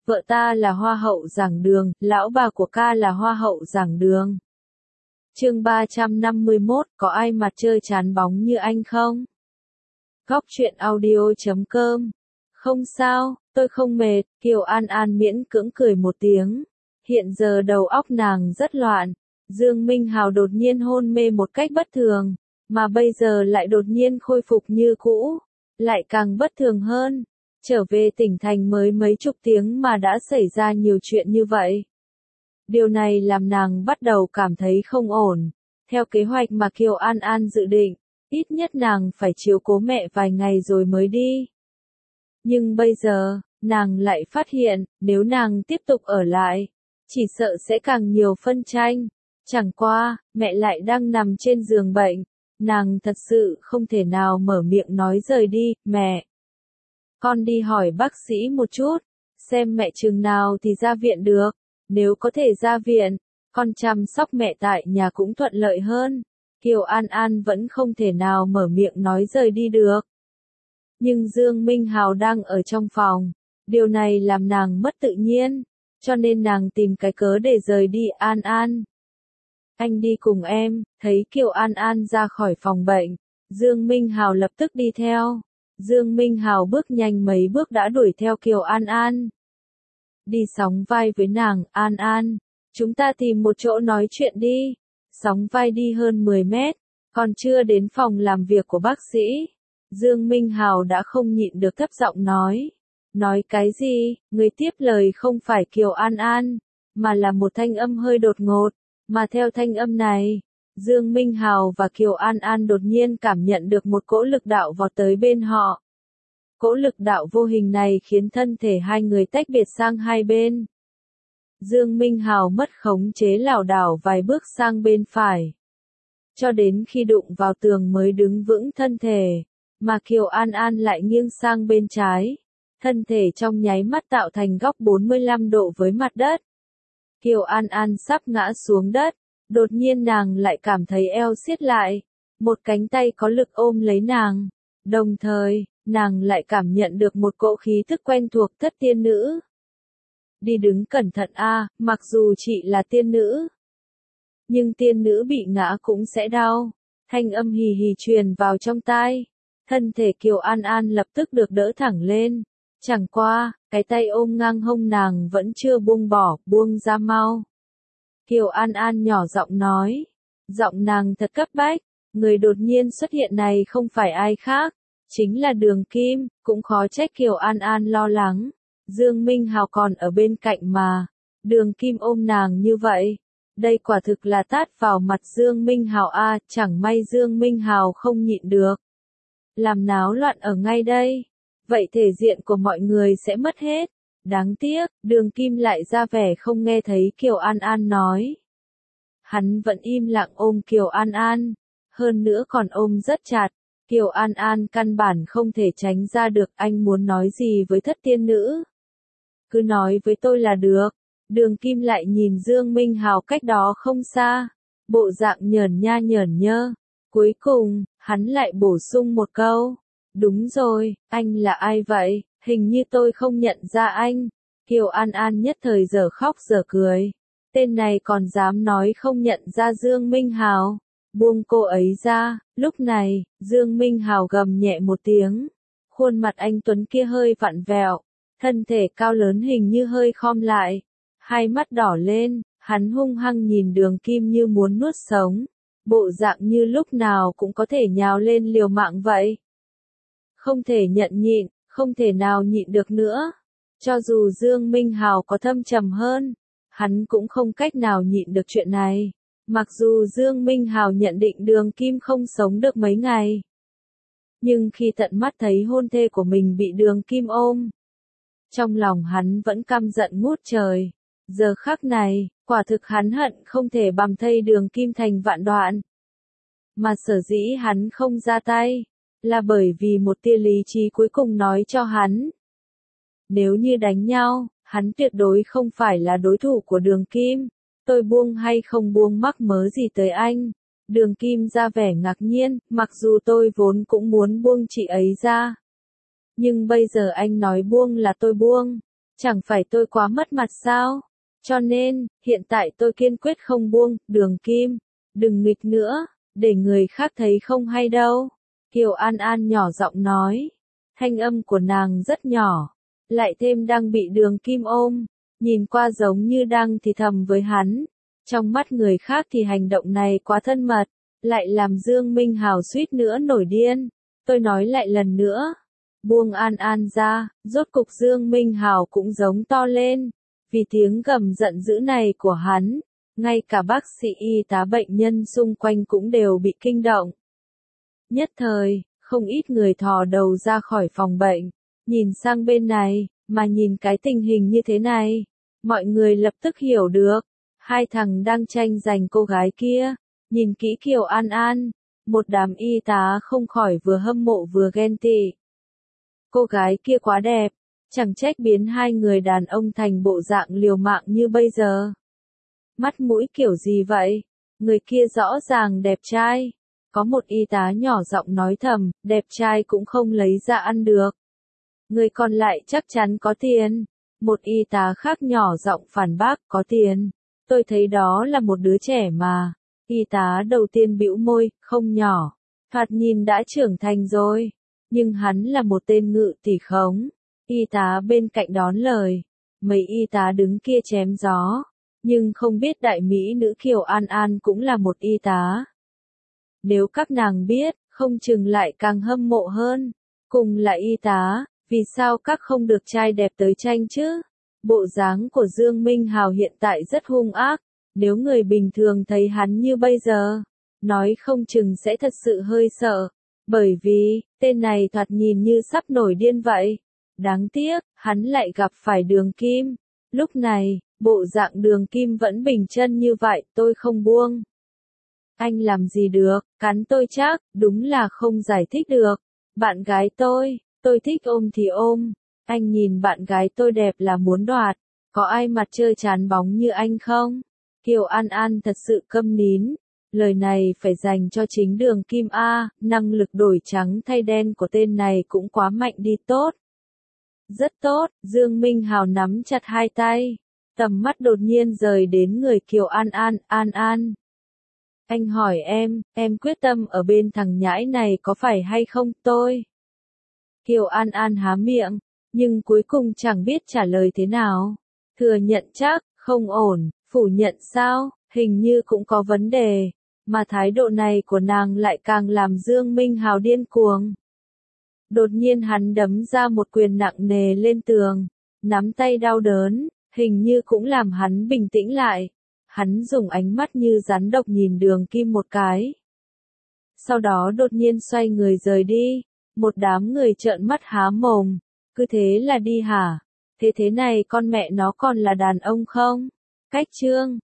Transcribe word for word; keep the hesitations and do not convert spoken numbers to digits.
vợ ta là hoa hậu giảng đường, lão bà của ca là hoa hậu giảng đường. Chương ba trăm năm mươi mốt, có ai mặt chơi chán bóng như anh không? Góc truyện audio chấm com. Không sao, tôi không mệt, Kiều An An miễn cưỡng cười một tiếng. Hiện giờ đầu óc nàng rất loạn. Dương Minh Hào đột nhiên hôn mê một cách bất thường, mà bây giờ lại đột nhiên khôi phục như cũ, lại càng bất thường hơn. Trở về tỉnh thành mới mấy chục tiếng mà đã xảy ra nhiều chuyện như vậy. Điều này làm nàng bắt đầu cảm thấy không ổn. Theo kế hoạch mà Kiều An An dự định, ít nhất nàng phải chiếu cố mẹ vài ngày rồi mới đi. Nhưng bây giờ, nàng lại phát hiện, nếu nàng tiếp tục ở lại, chỉ sợ sẽ càng nhiều phân tranh. Chẳng qua, mẹ lại đang nằm trên giường bệnh, nàng thật sự không thể nào mở miệng nói rời đi. Mẹ, con đi hỏi bác sĩ một chút, xem mẹ chừng nào thì ra viện được. Nếu có thể ra viện, con chăm sóc mẹ tại nhà cũng thuận lợi hơn. Kiều An An vẫn không thể nào mở miệng nói rời đi được. Nhưng Dương Minh Hào đang ở trong phòng, điều này làm nàng mất tự nhiên, cho nên nàng tìm cái cớ để rời đi. An An, anh đi cùng em. Thấy Kiều An An ra khỏi phòng bệnh, Dương Minh Hào lập tức đi theo. Dương Minh Hào bước nhanh mấy bước đã đuổi theo Kiều An An. Đi sóng vai với nàng. An An, chúng ta tìm một chỗ nói chuyện đi. Sóng vai đi hơn mười mét, còn chưa đến phòng làm việc của bác sĩ. Dương Minh Hào đã không nhịn được thấp giọng nói. Nói cái gì? Người tiếp lời không phải Kiều An An, mà là một thanh âm hơi đột ngột. Mà theo thanh âm này, Dương Minh Hào và Kiều An An đột nhiên cảm nhận được một cỗ lực đạo vọt tới bên họ. Cỗ lực đạo vô hình này khiến thân thể hai người tách biệt sang hai bên. Dương Minh Hào mất khống chế lảo đảo vài bước sang bên phải, cho đến khi đụng vào tường mới đứng vững thân thể, mà Kiều An An lại nghiêng sang bên trái. Thân thể trong nháy mắt tạo thành góc bốn mươi lăm độ với mặt đất. Kiều An An sắp ngã xuống đất, đột nhiên nàng lại cảm thấy eo siết lại, một cánh tay có lực ôm lấy nàng, đồng thời, nàng lại cảm nhận được một cỗ khí tức quen thuộc thất tiên nữ. Đi đứng cẩn thận a, mặc dù chị là tiên nữ, nhưng tiên nữ bị ngã cũng sẽ đau. Thanh âm hì hì truyền vào trong tai, thân thể Kiều An An lập tức được đỡ thẳng lên. Chẳng qua, cái tay ôm ngang hông nàng vẫn chưa buông bỏ, buông ra mau. Kiều An An nhỏ giọng nói, giọng nàng thật cấp bách, người đột nhiên xuất hiện này không phải ai khác, chính là Đường Kim. Cũng khó trách Kiều An An lo lắng, Dương Minh Hào còn ở bên cạnh mà, Đường Kim ôm nàng như vậy, đây quả thực là tát vào mặt Dương Minh Hào a. Chẳng may Dương Minh Hào không nhịn được, làm náo loạn ở ngay đây, vậy thể diện của mọi người sẽ mất hết. Đáng tiếc, Đường Kim lại ra vẻ không nghe thấy Kiều An An nói. Hắn vẫn im lặng ôm Kiều An An, hơn nữa còn ôm rất chặt. Kiều An An căn bản không thể tránh ra được. Anh muốn nói gì với thất tiên nữ? Cứ nói với tôi là được. Đường Kim lại nhìn Dương Minh Hào cách đó không xa, bộ dạng nhởn nha nhởn nhơ. Cuối cùng, hắn lại bổ sung một câu. Đúng rồi, anh là ai vậy? Hình như tôi không nhận ra anh. Kiều An An nhất thời giờ khóc giờ cười. Tên này còn dám nói không nhận ra Dương Minh Hào. Buông cô ấy ra. Lúc này, Dương Minh Hào gầm nhẹ một tiếng. Khuôn mặt anh tuấn kia hơi vặn vẹo. Thân thể cao lớn hình như hơi khom lại. Hai mắt đỏ lên, hắn hung hăng nhìn Đường Kim như muốn nuốt sống. Bộ dạng như lúc nào cũng có thể nhào lên liều mạng vậy. Không thể nhận nhịn, không thể nào nhịn được nữa. Cho dù Dương Minh Hào có thâm trầm hơn, hắn cũng không cách nào nhịn được chuyện này. Mặc dù Dương Minh Hào nhận định Đường Kim không sống được mấy ngày, nhưng khi tận mắt thấy hôn thê của mình bị Đường Kim ôm, trong lòng hắn vẫn căm giận ngút trời. Giờ khắc này, quả thực hắn hận không thể bằm thây Đường Kim thành vạn đoạn. Mà sở dĩ hắn không ra tay, là bởi vì một tia lý trí cuối cùng nói cho hắn. Nếu như đánh nhau, hắn tuyệt đối không phải là đối thủ của Đường Kim. Tôi buông hay không buông mắc mớ gì tới anh. Đường Kim ra vẻ ngạc nhiên, mặc dù tôi vốn cũng muốn buông chị ấy ra. Nhưng bây giờ anh nói buông là tôi buông. Chẳng phải tôi quá mất mặt sao? Cho nên, hiện tại tôi kiên quyết không buông, Đường Kim. Đừng nghịch nữa, để người khác thấy không hay đâu. Kiều An An nhỏ giọng nói. Thanh âm của nàng rất nhỏ. Lại thêm đang bị Đường Kim ôm. Nhìn qua giống như đang thì thầm với hắn. Trong mắt người khác thì hành động này quá thân mật. Lại làm Dương Minh Hào suýt nữa nổi điên. Tôi nói lại lần nữa. Buông An An ra, rốt cục Dương Minh Hào cũng giống to lên. Vì tiếng gầm giận dữ này của hắn, ngay cả bác sĩ y tá bệnh nhân xung quanh cũng đều bị kinh động. Nhất thời, không ít người thò đầu ra khỏi phòng bệnh, nhìn sang bên này, mà nhìn cái tình hình như thế này, mọi người lập tức hiểu được, hai thằng đang tranh giành cô gái kia, nhìn kỹ Kiều An An, một đám y tá không khỏi vừa hâm mộ vừa ghen tị. Cô gái kia quá đẹp, chẳng trách biến hai người đàn ông thành bộ dạng liều mạng như bây giờ. Mắt mũi kiểu gì vậy? Người kia rõ ràng đẹp trai. Có một y tá nhỏ giọng nói thầm, đẹp trai cũng không lấy ra ăn được. Người còn lại chắc chắn có tiền. Một y tá khác nhỏ giọng phản bác, có tiền. Tôi thấy đó là một đứa trẻ mà. Y tá đầu tiên bĩu môi, không nhỏ. Thoạt nhìn đã trưởng thành rồi. Nhưng hắn là một tên ngự tỷ khống. Y tá bên cạnh đón lời. Mấy y tá đứng kia chém gió. Nhưng không biết đại mỹ nữ Kiều An An cũng là một y tá. Nếu các nàng biết, không chừng lại càng hâm mộ hơn. Cùng là y tá, vì sao các không được trai đẹp tới tranh chứ? Bộ dáng của Dương Minh Hào hiện tại rất hung ác. Nếu người bình thường thấy hắn như bây giờ, nói không chừng sẽ thật sự hơi sợ. Bởi vì, tên này thoạt nhìn như sắp nổi điên vậy. Đáng tiếc, hắn lại gặp phải Đường Kim. Lúc này, bộ dạng Đường Kim vẫn bình chân như vậy, tôi không buông. Anh làm gì được, cắn tôi chắc, đúng là không giải thích được. Bạn gái tôi, tôi thích ôm thì ôm. Anh nhìn bạn gái tôi đẹp là muốn đoạt. Có ai mặt chơi chán bóng như anh không? Kiều An An thật sự câm nín. Lời này phải dành cho chính Đường Kim A, năng lực đổi trắng thay đen của tên này cũng quá mạnh đi tốt. Rất tốt, Dương Minh Hào nắm chặt hai tay. Tầm mắt đột nhiên rời đến người Kiều An An, An An. Anh hỏi em, em quyết tâm ở bên thằng nhãi này có phải hay không tôi? Kiều An An há miệng, nhưng cuối cùng chẳng biết trả lời thế nào. Thừa nhận chắc, không ổn, phủ nhận sao, hình như cũng có vấn đề. Mà thái độ này của nàng lại càng làm Dương Minh Hào điên cuồng. Đột nhiên hắn đấm ra một quyền nặng nề lên tường, nắm tay đau đớn, hình như cũng làm hắn bình tĩnh lại. Hắn dùng ánh mắt như rắn độc nhìn Đường Kim một cái. Sau đó đột nhiên xoay người rời đi, một đám người trợn mắt há mồm, cứ thế là đi hả? Thế thế này con mẹ nó còn là đàn ông không? Cách chương